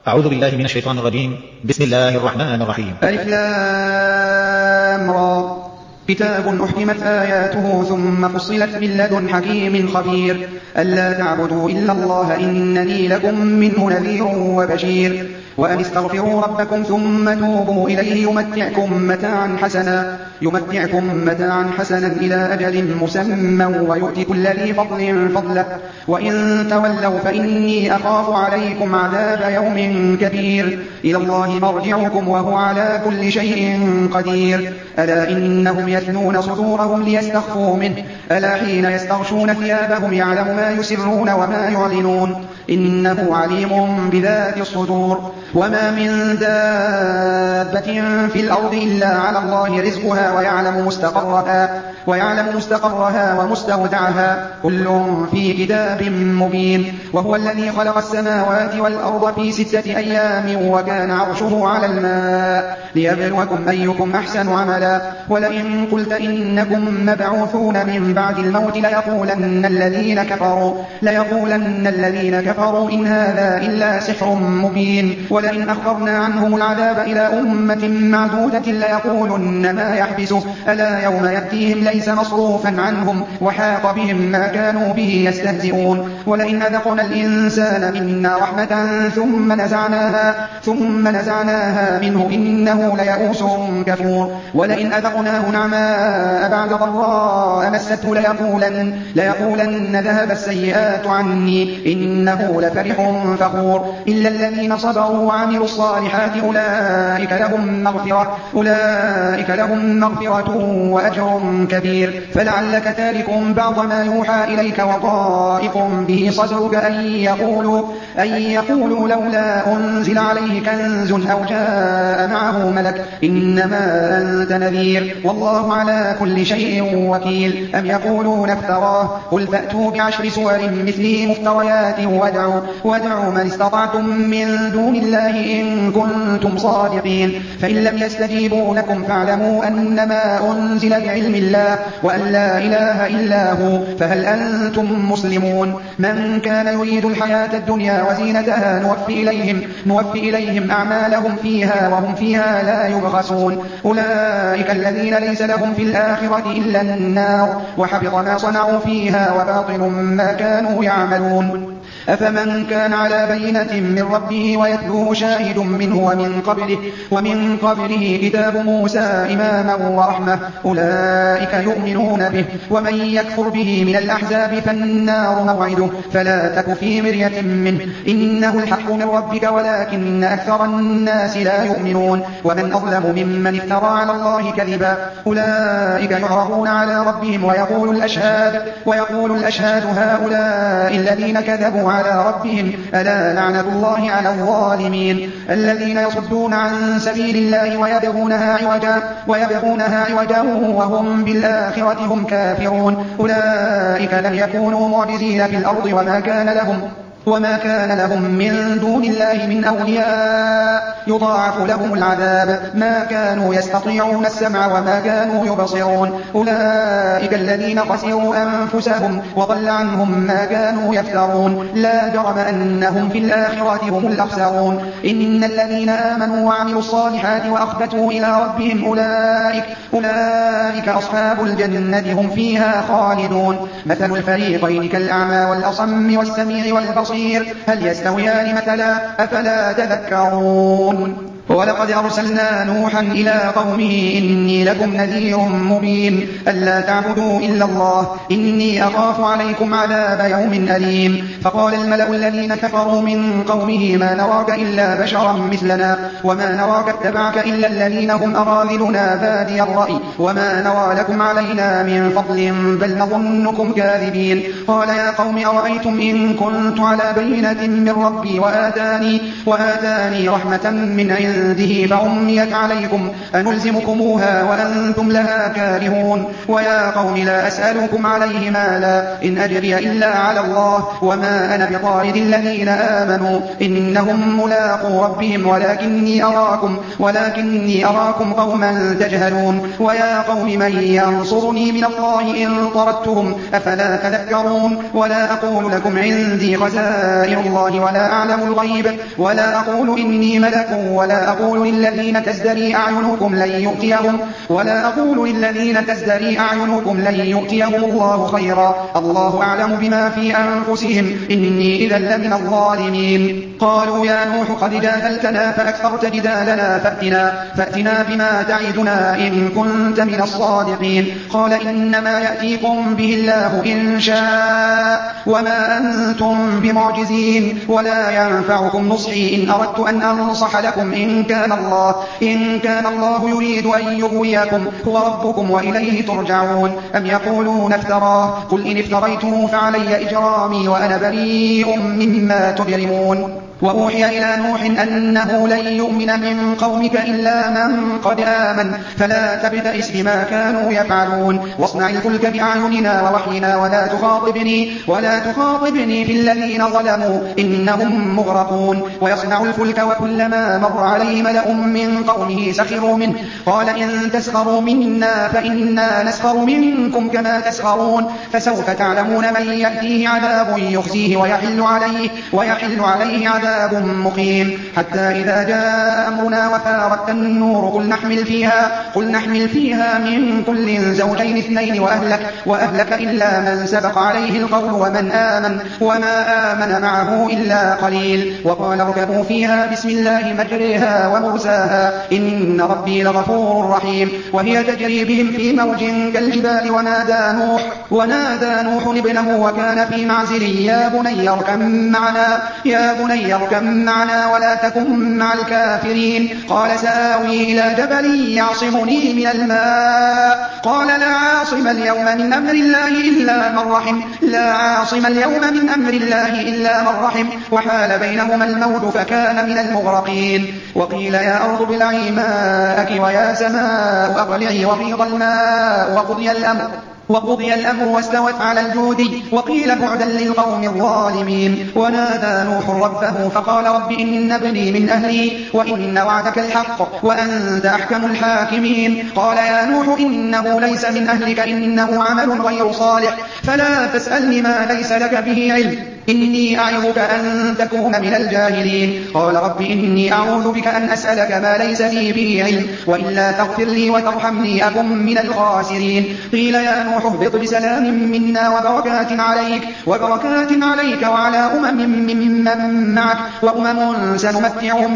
أعوذ بالله من الشيطان الرجيم. بسم الله الرحمن الرحيم. ألف لام را كتاب أحكمت آياته ثم فصلت من لدن حكيم خبير ألا تعبدوا إلا الله إنني لكم منه نذير وبشير وأن استغفروا ربكم ثم توبوا إليه يمتعكم متاعا حسنا إلى أجل مسمى ويؤتي كل ذي فضل فضله وإن تولوا فإني أخاف عليكم عذاب يوم كبير إلى الله مرجعكم وهو على كل شيء قدير ألا إنهم يثنون صدورهم ليستخفوا منه ألا حين يستغشون ثيابهم يعلم ما يسرون وما يعلنون إنه عليم بذات الصدور وما من دابة في الأرض إلا على الله رزقها ويعلم مستقرها ومستودعها كل في كتاب مبين وهو الذي خلق السماوات والأرض في 6 أيام وكان عرشه على الماء ليبلوكم أيكم أحسن عملا ولئن قلت إنكم مبعوثون من بعد الموت ليقولن الذين كفروا إن هذا إلا سحر مبين ولئن أخرنا عنهم العذاب إلى أمة معدودة ليقولن ما يحبسه ألا يوم يأتيهم ليس مصروفا عنهم وحاق بهم ما كانوا به يستهزئون ولئن أذقنا الإنسان منا رحمة ثم نزعناها منه إنه ليئوس كفور ولئن أذقناه نعماء بعد ضراء مسته ليقولن ذهب السيئات عني إنه لفرح فخور إلا الذين صبروا وعملوا الصالحات أولئك لهم مغفرة وأجر كبير فلعلك تارك بعض ما يوحى إليك وضائق به صدرك أن يقولوا لولا أنزل عليه كنز أو جاء معه ملك إنما أنت نذير والله على كل شيء وكيل أم يقولون افتراه قل فأتوا ب10 سور مثله مفتريات وادعوا من استطعتم من دون الله إن كنتم صادقين فإن لم يستجيبوا لكم فاعلموا أنما أنزل بعلم الله وأن لا إله إلا هو فهل أنتم مسلمون من كان يريد الحياة الدنيا وزينتها نوفي إليهم أعمالهم فيها وهم فيها لا يبخسون أولئك الذين ليس لهم في الآخرة إلا النار وحبط ما صنعوا فيها وباطل ما كانوا يعملون أفمن كان على بينة من ربه ويتلوه شاهد منه ومن قبله كتاب موسى إماما ورحمة أولئك يؤمنون به ومن يكفر به من الأحزاب فالنار موعده فلا تك في مرية منه إنه الحق من ربك ولكن أكثر الناس لا يؤمنون ومن أظلم ممن افترى على الله كذبا أولئك يعرضون على ربهم ويقول الأشهاد هؤلاء الذين كذبوا على ربهم ألا لعنة الله على الظالمين الذين يصدون عن سبيل الله ويبغونها عوجا وهم بالآخرة هم كافرون أولئك لم يكونوا معجزين في الأرض وما كان لهم من دون الله من أولياء يضاعف لهم العذاب ما كانوا يستطيعون السمع وما كانوا يبصرون أولئك الذين خسروا أنفسهم وضل عنهم ما كانوا يفترون لا جرم أنهم في الآخرة هم الأخسرون إن الذين آمنوا وعملوا الصالحات وأخبتوا إلى ربهم أولئك أصحاب الجنة هم فيها خالدون مثل الفريقين كالأعمى والأصم والسميع والبصير هل يستويان مثلا أفلا تذكرون ولقد أرسلنا نوحا إلى قومه إني لكم نذير مبين ألا تعبدوا إلا الله إني أخاف عليكم عذاب يوم أليم فقال الملأ الذين كفروا من قومه ما نراك إلا بشرا مثلنا وما نراك اتبعك إلا الذين هم أراذلنا بادي الرأي وما نرى لكم علينا من فضل بل نظنكم كاذبين قال يا قوم أرأيتم إن كنت على بينة من ربي وآتاني رحمة من عند عنده فعميت عليكم أنلزمكموها وأنتم لها كارهون ويا قوم لا أسألكم عليه مالا إن أجري إلا على الله وما أنا بطارد الذين آمنوا إنهم ملاقو ربهم ولكني أراكم قوما تجهلون ويا قوم من ينصرني من الله إن طردتهم أفلا تذكرون ولا أقول لكم عندي خزائن الله ولا أعلم الغيب ولا أقول إني ملك ولا أقول للذين تزدري أعينكم لن يؤتيهم الله خيرا الله أعلم بما في أنفسهم إني إذا لمن الظالمين قالوا يا نوح قد جادلتنا فأكثرت جدالنا فأتنا بما تعدنا إن كنت من الصادقين قال إنما يأتيكم به الله إن شاء وما أنتم بمعجزين ولا ينفعكم نصحي إن أردت أن أنصح لكم إن كان الله يريد أن يغويكم هو ربكم وإليه ترجعون أم يقولون افتراه قل إن افتريته فعلي إجرامي وأنا بريء مما تجرمون وأوحي إلى نوح أنه لن يؤمن من قومك إلا من قد آمن فلا تبتئس بما كانوا يفعلون واصنع الفلك بأعيننا ووحينا ولا تخاطبني في الذين ظلموا إنهم مغرقون ويصنع الفلك وكلما مر عليه ملأ من قومه سخروا منه قال إن تسخروا منا فإنا نسخر منكم كما تسخرون فسوف تعلمون من يأتيه عذاب يخزيه ويحل عليه عذاب مقيم حتى إذا جاء أمرنا وفارت النور قل نحمل فيها من كل زوجين اثنين وأهلك إلا من سبق عليه القول وما آمن معه إلا قليل وقال اركبوا فيها بسم الله مجريها ومرساها إن ربي لغفور رحيم وهي تجري بهم في موج كالجبال ونادى نوح ابنه وكان في معزل يا بني اركب معنا ولا تكن مع الكافرين قال سآوي إلى جبل يعصمني من الماء قال لا عاصم اليوم من أمر الله إلا من رحم وحال بينهما الموج فكان من المغرقين وقيل يا أرض ابلعي ماءك ويا سماء أقلعي وغيض الماء وقضي الأمر واستوت على الجودي وقيل بعدا للقوم الظالمين ونادى نوح ربه فقال رب إن ابني من أهلي وإن وعدك الحق وأنت أحكم الحاكمين قال يا نوح إنه ليس من أهلك إنه عمل غير صالح فلا تسألني ما ليس لك به علم إني أعظك أن تكون من الجاهلين قال رب إني أعوذ بك أن أسألك ما ليس لي به علم وإلا تغفر لي وترحمني أكن من الخاسرين قيل يا نوح اهبط بسلام منا وبركات عليك وعلى أمم ممن معك وأمم سنمتعهم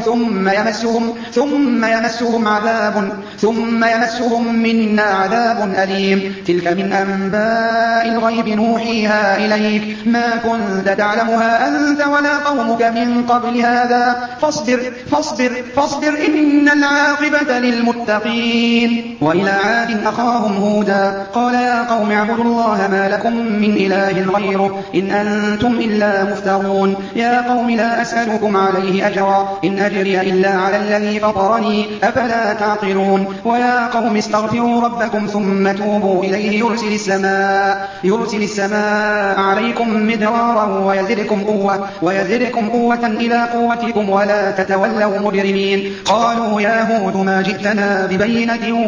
ثم يمسهم منا عذاب أليم تلك من أنباء الغيب نوحيها إليك ما كنت تعلمها أنت ولا قومك من قبل هذا فاصبر إن العاقبة للمتقين وإلى عاد أخاهم هودا قال يا قوم اعبدوا الله ما لكم من إله غيره إن أنتم إلا مفترون يا قوم لا أسألكم عليه أجرا إن أجري إلا على الذي فطرني أفلا تعقلون ويا قوم استغفروا ربكم ثم توبوا إليه يرسل السماء عليكم مدرارا ويزدكم قوة إلى قوتكم ولا تتولوا مجرمين قالوا يا هود ما جئتنا ببينة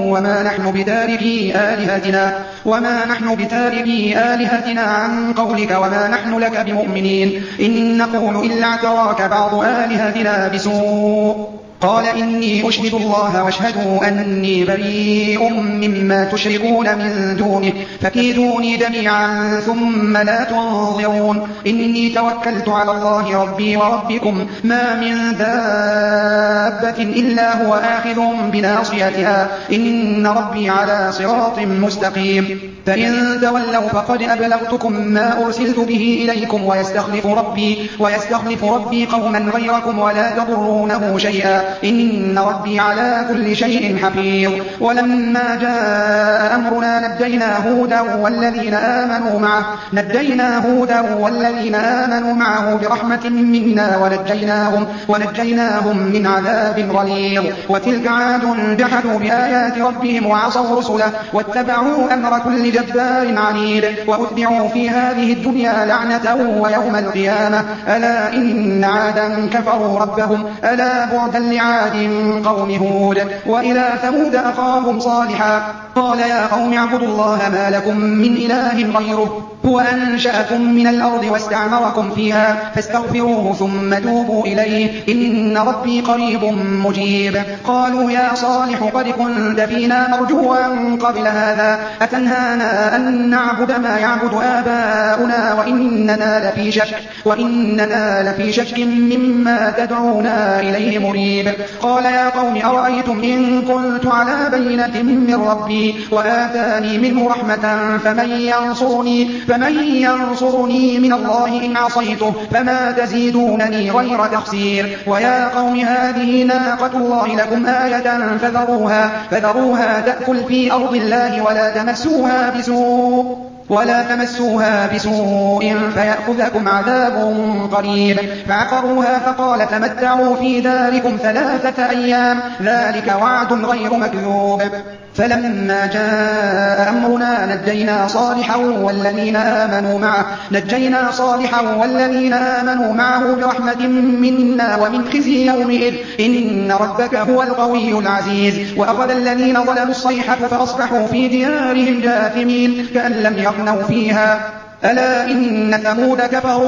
وما نحن بتاركي آلهتنا عن قولك وما نحن لك بمؤمنين إن نقول إلا اعتراك بعض آلهتنا بسوء قال إني أشهد الله واشهدوا أني بريء مما تشركون من دونه فكيدوني جميعا ثم لا تنظرون إني توكلت على الله ربي وربكم ما من دابة إلا هو آخذ بناصيتها إن ربي على صراط مستقيم فإن تولوا فقد أبلغتكم ما أرسلت به إليكم ويستخلف ربي قوما غيركم ولا تضرونه شيئا إن ربي على كل شيء حفيظ ولما جاء أمرنا نجينا هودا والذين آمنوا معه برحمة منا ونجيناهم من عذاب عذاب غليظ. وتلك عاد جحدوا بآيات ربهم وعصوا رسله واتبعوا أمر كل جبار عنيد وأتبعوا في هذه الدنيا لعنة ويوم القيامة ألا إن عادا كفروا ربهم ألا بعدا لعاد قوم هود. وإلى ثمود أخاهم صالحا قال يا قوم اعبدوا الله ما لكم من إله غيره هو أنشأكم من الأرض واستعمركم فيها فاستغفروه ثم توبوا إليه إن ربي قريب مجيب. قالوا يا صالح قد كنت فينا مرجوا قبل هذا أتنهانا أن نعبد ما يعبد آباؤنا وإننا لفي شك مما تدعونا إليه مريب. قال يا قوم أرأيتم إن كنت على بينة من ربي وآتاني منه رحمة فمن ينصرني من الله إن عصيته فما تزيدونني غير تخسير. ويا قوم هذه ناقة الله لكم آية فذروها تأكل في أرض الله ولا تمسوها بسوء فيأخذكم عذاب قريب. فعقروها فقال تمتعوا في داركم 3 أيام ذلك وعد غير مكذوب. فلما جاء أمرنا نجينا صالحا والذين آمنوا معه برحمة منا ومن خزي يومئذ إن ربك هو القوي العزيز. وأخذ الذين ظلموا الصيحة فأصبحوا في ديارهم جاثمين كأن لم يغنوا فيها ألا إن ثمود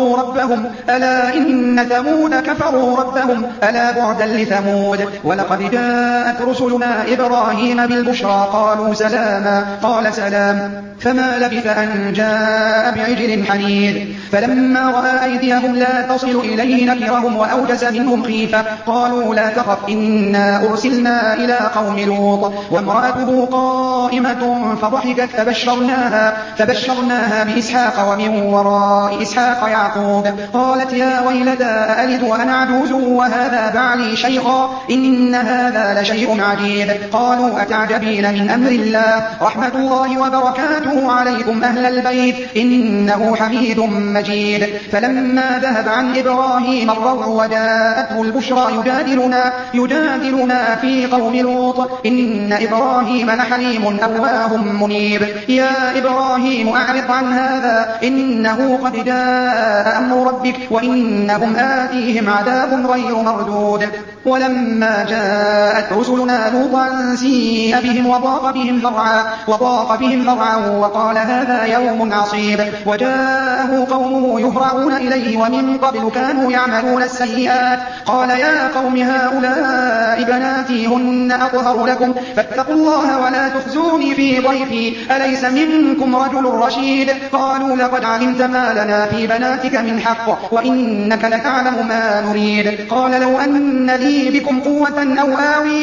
كفروا ربهم ألا بعدا لثمود. ولقد جاءت رسلنا إبراهيم بالبشرى قالوا سلاما قال سلام فما لبث أن جاء بعجل حنيذ. فلما رأى أيديهم لا تصل إليه نكرهم وأوجس منهم خيفة قالوا لا تخف إنا أرسلنا إلى قوم لوط. وامرأته قائمة فضحكت فبشرناها بإسحاق ومن وراء إسحاق يعقوب. قالت يا ويلتى ألد وأنا عجوز وهذا بعلي شيخا إن هذا لشيء عجيب. قالوا أتعجبين من أمر الله رحمة الله وبركاته عليكم أهل البيت إنه حميد مجيد. فلما ذهب عن إبراهيم الروع وجاءته البشرى يجادلنا في قوم لوط إن إبراهيم لحليم أواه منيب. يا إبراهيم أعرض عن هذا إنه قد جاء أمر ربك وإنهم آتيهم عذاب غير مردود. ولما جاءت رسلنا لوطا سيء بهم وضاق بهم ذرعا وقال هذا يوم عصيب. وجاءه قومه يهرعون إليه ومن قبل كانوا يعملون السيئات. قال يا قوم هؤلاء بناتي هن أطهر لكم فاتقوا الله ولا تخزوني في ضيفي أليس منكم رجل رشيد. قالوا لقد علمت ما لنا في بناتك من حق وإنك لتعلم ما نريد. قال لو أن لي بكم قوة أو آوي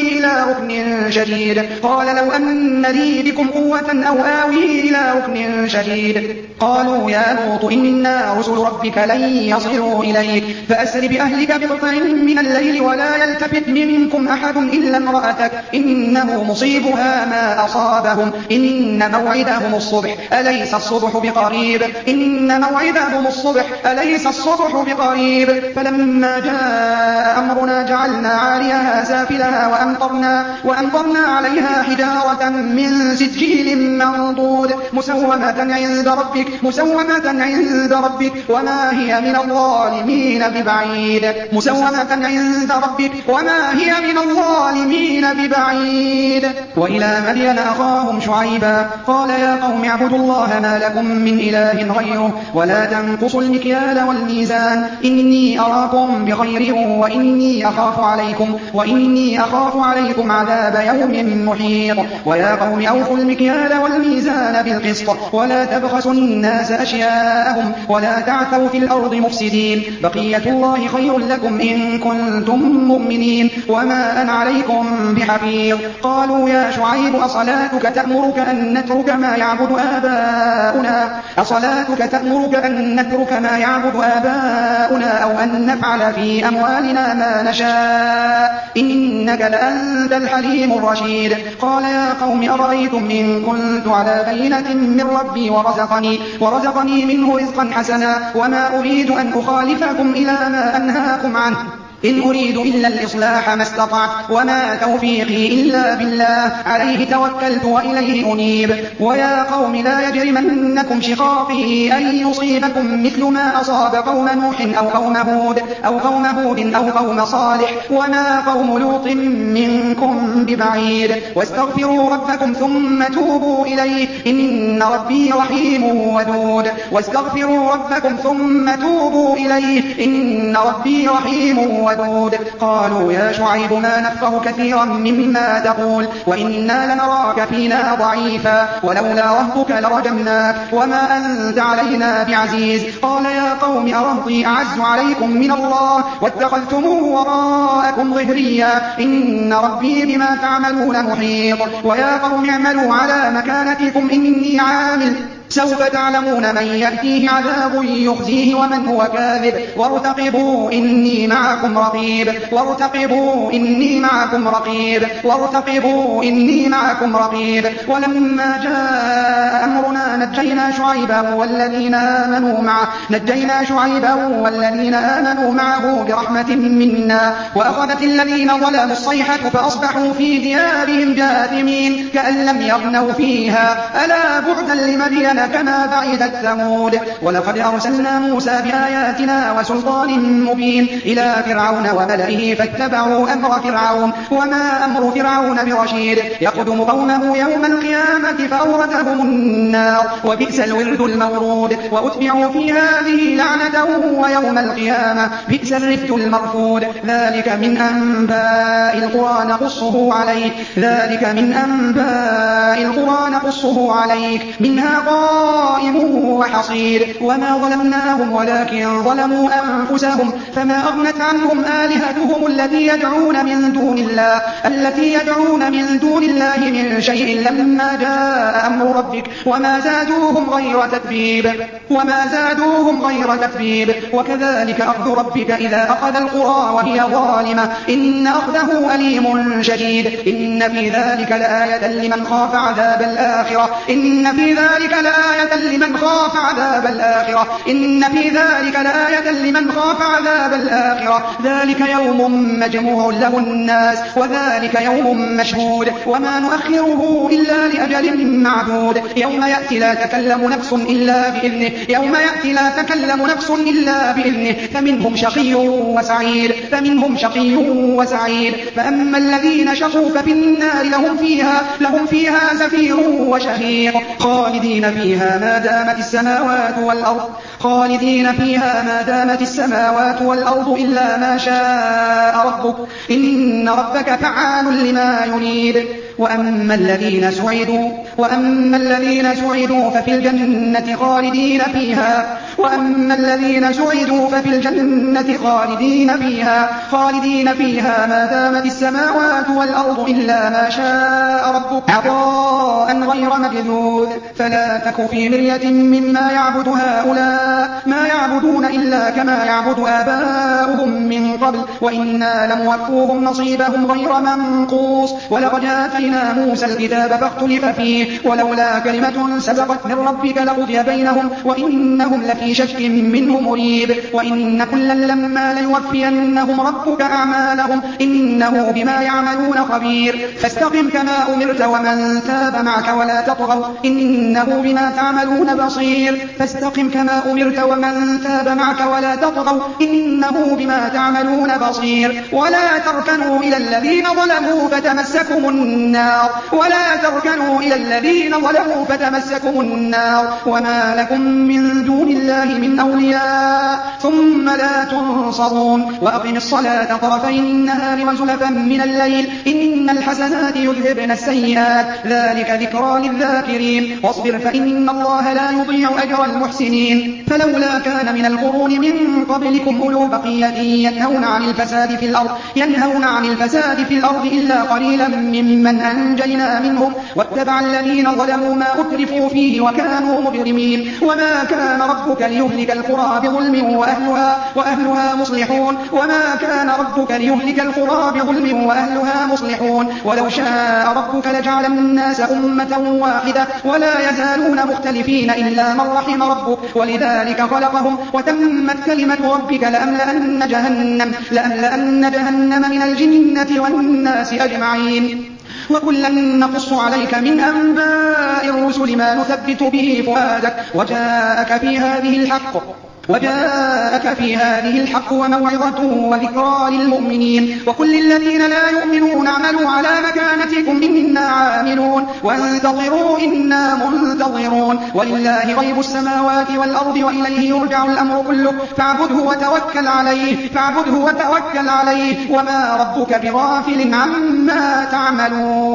إلى ركن شديد. قالوا يا لوط إنا رسل ربك لن يصلوا إليك فأسر بأهلك بقطع من الليل ولا يلتفت منكم أحد إلا امرأتك إنه مصيبها ما أصابهم إن موعدهم الصبح أليس الصبح بقريب. فلما جاء أمرنا جعلنا عاليها سافلها وأمطرنا عليها حجارة من سجيل منضود مسومة عند ربك وما هي من الظالمين ببعيد. وإلى مدين أخاهم شعيبا قال يا قوم اعبدوا الله ما لكم من إله غيره ولا تنقصوا المكيال والميزان إني أراكم بخير وإني أخاف عليكم عذاب يوم محيط. ويا قوم أوفوا المكيال والميزان بالقسط ولا تبخسوا الناس أشياءهم ولا تعثوا في الأرض مفسدين بقية الله خير لكم إن كنتم مؤمنين وما أنا عليكم بحفيظ. قالوا يا شعيب أصلاتك تأمرك أن نترك ما يعبد آباؤنا أو أن نفعل في أموالنا ما نشاء إنك لأنت الحليم الرشيد. قال يا قوم أرأيتم إن كنت على بينة من ربي ورزقني منه رزقا حسنا وما أريد أن أخالفكم إلى ما أنهاكم عنه إن أريد إلا الإصلاح ما استطعت وما توفيقي إلا بالله عليه توكلت وإليه أنيب. ويا قوم لا يجرمنكم شقاقي أن يصيبكم مثل ما أصاب قوم نوح أو قوم هود أو قوم صالح وما قوم لوط منكم ببعيد. واستغفروا ربكم ثم توبوا إليه إن ربي رحيم ودود. واستغفروا ربكم ثم توبوا إليه إن ربي رحيم ودود. قالوا يا شعيب ما نفقه كثيرا مما تقول وإنا لنراك فينا ضعيفا ولولا رهبك لرجمناك وما أنت علينا بعزيز. قال يا قوم أرهطي أعز عليكم من الله واتخذتموه وراءكم ظهريا إن ربي بما تعملون محيط. ويا قوم اعملوا على مكانتكم إني عامل سوف تعلمون من يأتيه عذاب يخزيه ومن هو كاذب وارتقبوا إني معكم رقيب. ولما جاء أمرنا نجينا شعيبا والذين آمنوا معه برحمة منا وأخذت الذين ظلموا الصيحة فأصبحوا في ديارهم جاثمين كأن لم يغنوا فيها ألا بعدا لمدين كما بعدت ثمود. ولقد أرسلنا موسى بآياتنا وسلطان مبين إلى فرعون وملئه فاتبعوا أمر فرعون وما أمر فرعون برشيد. يقدم قومه يوم القيامة فأوردهم النار وبئس الورد المورود. وأتبعوا في هذه لعنة ويوم القيامة بئس الرفد المرفود. ذلك من أنباء القرى نقصه عليك منها قائم وحصيد. وما ظلمناهم ولكن ظلموا أنفسهم فما أغنت عنهم آلهتهم التي يدعون من دون الله من شيء لما جاء أمر ربك وما زادوهم غير تتبيب. وكذلك أخذ ربك إذا أخذ القرى وهي ظالمة إن أخذه أليم شديد. إن في ذلك لآية لمن خاف عذاب الآخرة ذلك يوم مجموع له الناس وذلك يوم مشهود. وما نؤخره إلا لأجل معدود. يوم يأتي لا تكلم نفس إلا بإذنه فمنهم شقي وسعيد. فأما الذين شقوا ففي النار لهم فيها زفير وشهيق خالدين فيها ما دامت السماوات والأرض إلا ما شاء ربك إن ربك فعال لما يريد. وأما الذين سعدوا ففي الجنة خالدين فيها ما دامت السماوات والأرض إلا ما شاء ربك عطاء غير مجذوذ. فلا تك في مرية مما يعبد هؤلاء ما يعبدون إلا كما يعبد آباؤهم من قبل وإنا لموفوهم نصيبهم غير منقوص. ولقد آتينا موسى الكتاب فاختلف فيه ولولا كلمة سبقت من ربك لقضي بينهم وإنهم لفي شك منه مريب. وإن كلا لما ليوفينهم ربك أعمالهم إنه بما يعملون خبير. فاستقم كما أمرت ومن تاب معك ولا تطغوا إنه بما تعملون بصير. ولا تركنوا إلى الذين ظلموا فتمسكم النار وما لكم من دون الله من أولياء ثم لا تنصرون. وأقم الصلاة طرفي النهار وزلفا من الليل إن الحسنات يذهبن السيئات ذلك ذكرى للذاكرين. واصبر فإن الله لا يضيع أجر المحسنين. فلولا كان من القرون من قبلكم أولو بقية ينهون عن الفساد في الأرض إلا قليلا ممن أنجينا منهم واتبع الذين الذين ظلموا ما أترفوا فيه وكانوا مجرمين وما كان ربك ليهلك القرى بظلم وأهلها مصلحون وما كان ربك ليهلك القرى بظلم وأهلها مصلحون ولو شاء ربك لجعل الناس أمة واحدة ولا يزالون مختلفين إلا من رحم ربك ولذلك خلقهم وتمت كلمة ربك لأملأن جهنم من الجنة والناس أجمعين وكلا نقص عليك من أنباء الرسل ما نثبت به فؤادك وجاءك في هذه الحق وموعظة وذكرى للمؤمنين وكل الذين لا يؤمنون اعملوا على مكانتكم إنا عاملون وانتظروا إنا منتظرون ولله غيب السماوات والأرض وإليه يرجع الأمر كله فاعبده وتوكل عليه وما ربك بغافل عما تعملون.